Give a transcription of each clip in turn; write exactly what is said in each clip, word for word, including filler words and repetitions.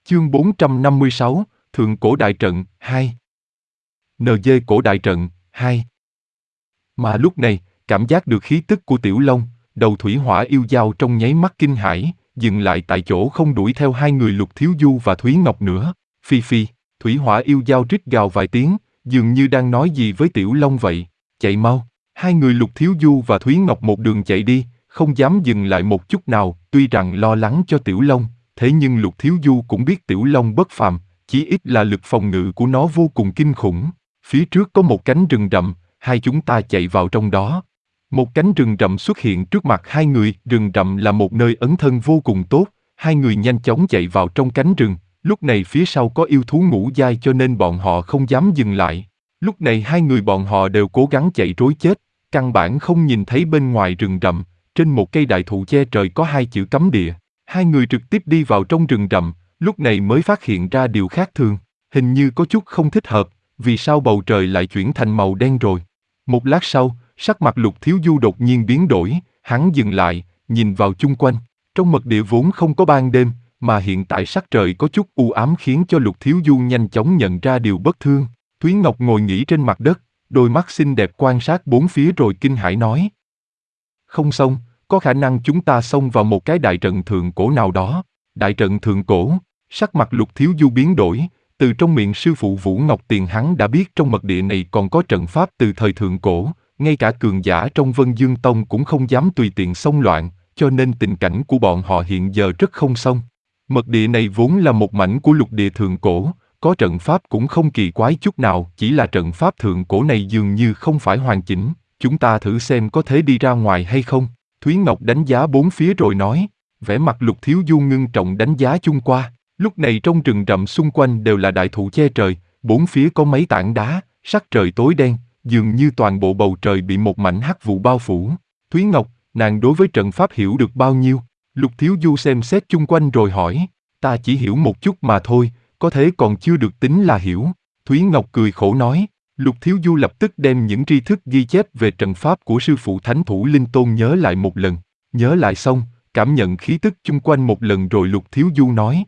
Chương bốn trăm năm mươi sáu, Thượng Cổ Đại Trận, hai. en giê Cổ Đại Trận, hai. Mà lúc này, cảm giác được khí tức của Tiểu Long, đầu thủy hỏa yêu dao trong nháy mắt kinh hãi, dừng lại tại chỗ không đuổi theo hai người Lục Thiếu Du và Thúy Ngọc nữa. Phi phi, thủy hỏa yêu dao rít gào vài tiếng, dường như đang nói gì với Tiểu Long vậy. Chạy mau, hai người Lục Thiếu Du và Thúy Ngọc một đường chạy đi, không dám dừng lại một chút nào, tuy rằng lo lắng cho Tiểu Long. Thế nhưng Lục Thiếu Du cũng biết Tiểu Long bất phàm, chí ít là lực phòng ngự của nó vô cùng kinh khủng. Phía trước có một cánh rừng rậm, hai chúng ta chạy vào trong đó. Một cánh rừng rậm xuất hiện trước mặt hai người, rừng rậm là một nơi ẩn thân vô cùng tốt, hai người nhanh chóng chạy vào trong cánh rừng, lúc này phía sau có yêu thú ngũ giai cho nên bọn họ không dám dừng lại. Lúc này hai người bọn họ đều cố gắng chạy trối chết, căn bản không nhìn thấy bên ngoài rừng rậm, trên một cây đại thụ che trời có hai chữ cấm địa. Hai người trực tiếp đi vào trong rừng rậm, lúc này mới phát hiện ra điều khác thường, hình như có chút không thích hợp, vì sao bầu trời lại chuyển thành màu đen rồi. Một lát sau, sắc mặt Lục Thiếu Du đột nhiên biến đổi, hắn dừng lại, nhìn vào chung quanh, trong mật địa vốn không có ban đêm, mà hiện tại sắc trời có chút u ám khiến cho Lục Thiếu Du nhanh chóng nhận ra điều bất thường. Thúy Ngọc ngồi nghỉ trên mặt đất, đôi mắt xinh đẹp quan sát bốn phía rồi kinh hãi nói. Không xong. Có khả năng chúng ta xông vào một cái đại trận thượng cổ nào đó. Đại trận thượng cổ, sắc mặt Lục Thiếu Du biến đổi, từ trong miệng sư phụ Vũ Ngọc Tiền hắn đã biết trong mật địa này còn có trận pháp từ thời thượng cổ, ngay cả cường giả trong Vân Dương Tông cũng không dám tùy tiện xông loạn, cho nên tình cảnh của bọn họ hiện giờ rất không xong. Mật địa này vốn là một mảnh của lục địa thượng cổ, có trận pháp cũng không kỳ quái chút nào, chỉ là trận pháp thượng cổ này dường như không phải hoàn chỉnh, chúng ta thử xem có thể đi ra ngoài hay không. Thúy Ngọc đánh giá bốn phía rồi nói, vẻ mặt Lục Thiếu Du ngưng trọng đánh giá chung qua, lúc này trong rừng rậm xung quanh đều là đại thụ che trời, bốn phía có mấy tảng đá, sắc trời tối đen, dường như toàn bộ bầu trời bị một mảnh hắc vụ bao phủ. Thúy Ngọc, nàng đối với trận pháp hiểu được bao nhiêu? Lục Thiếu Du xem xét chung quanh rồi hỏi, ta chỉ hiểu một chút mà thôi, có thể còn chưa được tính là hiểu. Thúy Ngọc cười khổ nói. Lục Thiếu Du lập tức đem những tri thức ghi chép về trận pháp của sư phụ Thánh Thủ Linh Tôn nhớ lại một lần. Nhớ lại xong, cảm nhận khí tức chung quanh một lần rồi Lục Thiếu Du nói.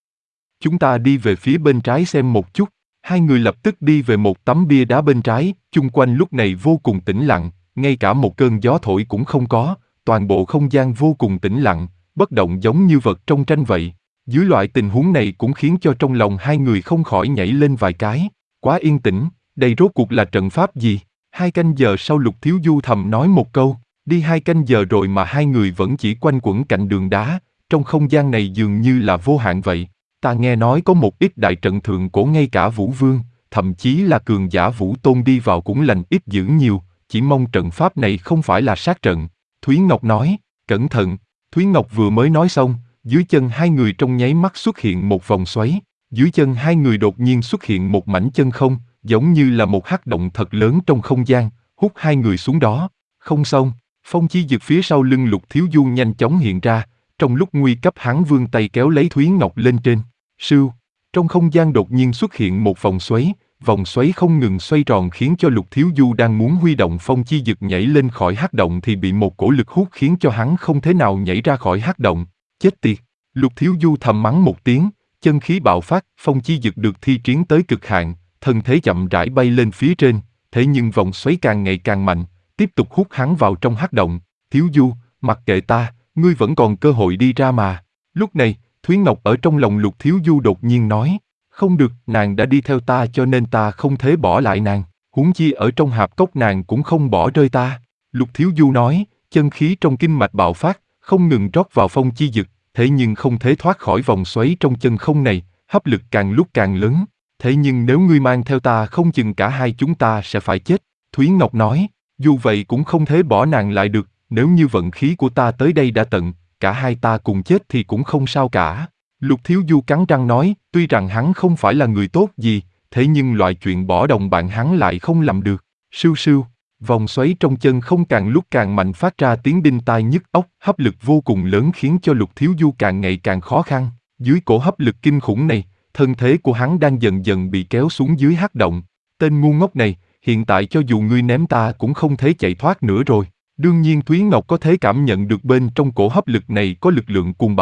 Chúng ta đi về phía bên trái xem một chút. Hai người lập tức đi về một tấm bia đá bên trái, chung quanh lúc này vô cùng tĩnh lặng, ngay cả một cơn gió thổi cũng không có, toàn bộ không gian vô cùng tĩnh lặng, bất động giống như vật trong tranh vậy. Dưới loại tình huống này cũng khiến cho trong lòng hai người không khỏi nhảy lên vài cái, quá yên tĩnh. Đây rốt cuộc là trận pháp gì? Hai canh giờ sau Lục Thiếu Du thầm nói một câu, đi hai canh giờ rồi mà hai người vẫn chỉ quanh quẩn cạnh đường đá, trong không gian này dường như là vô hạn vậy. Ta nghe nói có một ít đại trận thượng cổ ngay cả Vũ Vương, thậm chí là cường giả Vũ Tôn đi vào cũng lành ít dữ nhiều, chỉ mong trận pháp này không phải là sát trận. Thúy Ngọc nói, cẩn thận. Thúy Ngọc vừa mới nói xong, dưới chân hai người trong nháy mắt xuất hiện một vòng xoáy, dưới chân hai người đột nhiên xuất hiện một mảnh chân không, giống như là một hắc động thật lớn trong không gian, hút hai người xuống đó. Không xong, Phong Chi Dực phía sau lưng Lục Thiếu Du nhanh chóng hiện ra, trong lúc nguy cấp hắn vươn tay kéo lấy Thúy Ngọc lên trên. Sưu, trong không gian đột nhiên xuất hiện một vòng xoáy, vòng xoáy không ngừng xoay tròn khiến cho Lục Thiếu Du đang muốn huy động Phong Chi Dực nhảy lên khỏi hắc động thì bị một cổ lực hút khiến cho hắn không thể nào nhảy ra khỏi hắc động. Chết tiệt! Lục Thiếu Du thầm mắng một tiếng, chân khí bạo phát, Phong Chi Dực được thi triển tới cực hạn. Thân thế chậm rãi bay lên phía trên, thế nhưng vòng xoáy càng ngày càng mạnh, tiếp tục hút hắn vào trong hắc động. Thiếu Du, mặc kệ ta, ngươi vẫn còn cơ hội đi ra mà. Lúc này, Thúy Ngọc ở trong lòng Lục Thiếu Du đột nhiên nói, không được, nàng đã đi theo ta cho nên ta không thể bỏ lại nàng, huống chi ở trong hạp cốc nàng cũng không bỏ rơi ta. Lục Thiếu Du nói, chân khí trong kinh mạch bạo phát, không ngừng rót vào Phong Chi Dực, thế nhưng không thể thoát khỏi vòng xoáy trong chân không này, hấp lực càng lúc càng lớn. Thế nhưng nếu ngươi mang theo ta không chừng cả hai chúng ta sẽ phải chết. Thúy Ngọc nói, dù vậy cũng không thể bỏ nàng lại được, nếu như vận khí của ta tới đây đã tận, cả hai ta cùng chết thì cũng không sao cả. Lục Thiếu Du cắn răng nói, tuy rằng hắn không phải là người tốt gì, thế nhưng loại chuyện bỏ đồng bạn hắn lại không làm được. Sưu sưu, vòng xoáy trong chân không càng lúc càng mạnh phát ra tiếng đinh tai nhức óc, hấp lực vô cùng lớn khiến cho Lục Thiếu Du càng ngày càng khó khăn. Dưới cổ hấp lực kinh khủng này, thân thế của hắn đang dần dần bị kéo xuống dưới hắc động. Tên ngu ngốc này, hiện tại cho dù ngươi ném ta cũng không thể chạy thoát nữa rồi. Đương nhiên Thúy Ngọc có thể cảm nhận được bên trong cổ hấp lực này có lực lượng cuồng bạo,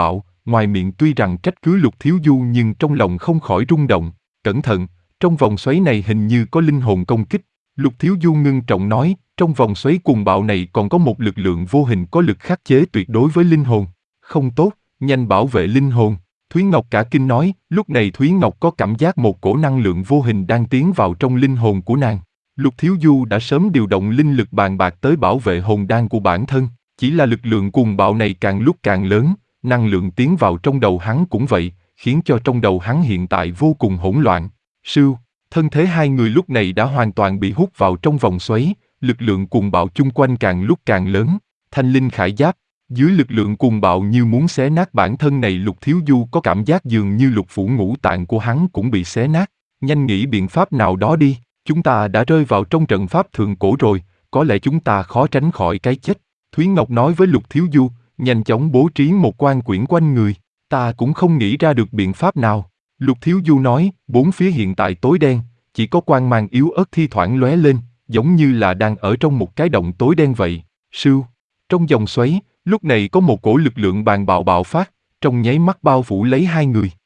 ngoài miệng tuy rằng trách cứ Lục Thiếu Du nhưng trong lòng không khỏi rung động. Cẩn thận, trong vòng xoáy này hình như có linh hồn công kích. Lục Thiếu Du ngưng trọng nói, trong vòng xoáy cuồng bạo này còn có một lực lượng vô hình có lực khắc chế tuyệt đối với linh hồn. Không tốt, nhanh bảo vệ linh hồn. Thúy Ngọc cả kinh nói, lúc này Thúy Ngọc có cảm giác một cổ năng lượng vô hình đang tiến vào trong linh hồn của nàng. Lục Thiếu Du đã sớm điều động linh lực bàn bạc tới bảo vệ hồn đan của bản thân, chỉ là lực lượng cuồng bạo này càng lúc càng lớn, năng lượng tiến vào trong đầu hắn cũng vậy, khiến cho trong đầu hắn hiện tại vô cùng hỗn loạn. Sưu, thân thế hai người lúc này đã hoàn toàn bị hút vào trong vòng xoáy, lực lượng cuồng bạo chung quanh càng lúc càng lớn. Thanh linh khải giáp, dưới lực lượng cuồng bạo như muốn xé nát bản thân này, Lục Thiếu Du có cảm giác dường như lục phủ ngũ tạng của hắn cũng bị xé nát. Nhanh nghĩ biện pháp nào đó đi, chúng ta đã rơi vào trong trận pháp thượng cổ rồi, có lẽ chúng ta khó tránh khỏi cái chết. Thúy Ngọc nói với Lục Thiếu Du, nhanh chóng bố trí một quan quyển quanh người, ta cũng không nghĩ ra được biện pháp nào. Lục Thiếu Du nói, bốn phía hiện tại tối đen, chỉ có quang mang yếu ớt thi thoảng lóe lên, giống như là đang ở trong một cái động tối đen vậy. Sưu, trong dòng xoáy, lúc này có một cổ lực lượng bàn bạo bạo phát, trong nháy mắt bao phủ lấy hai người.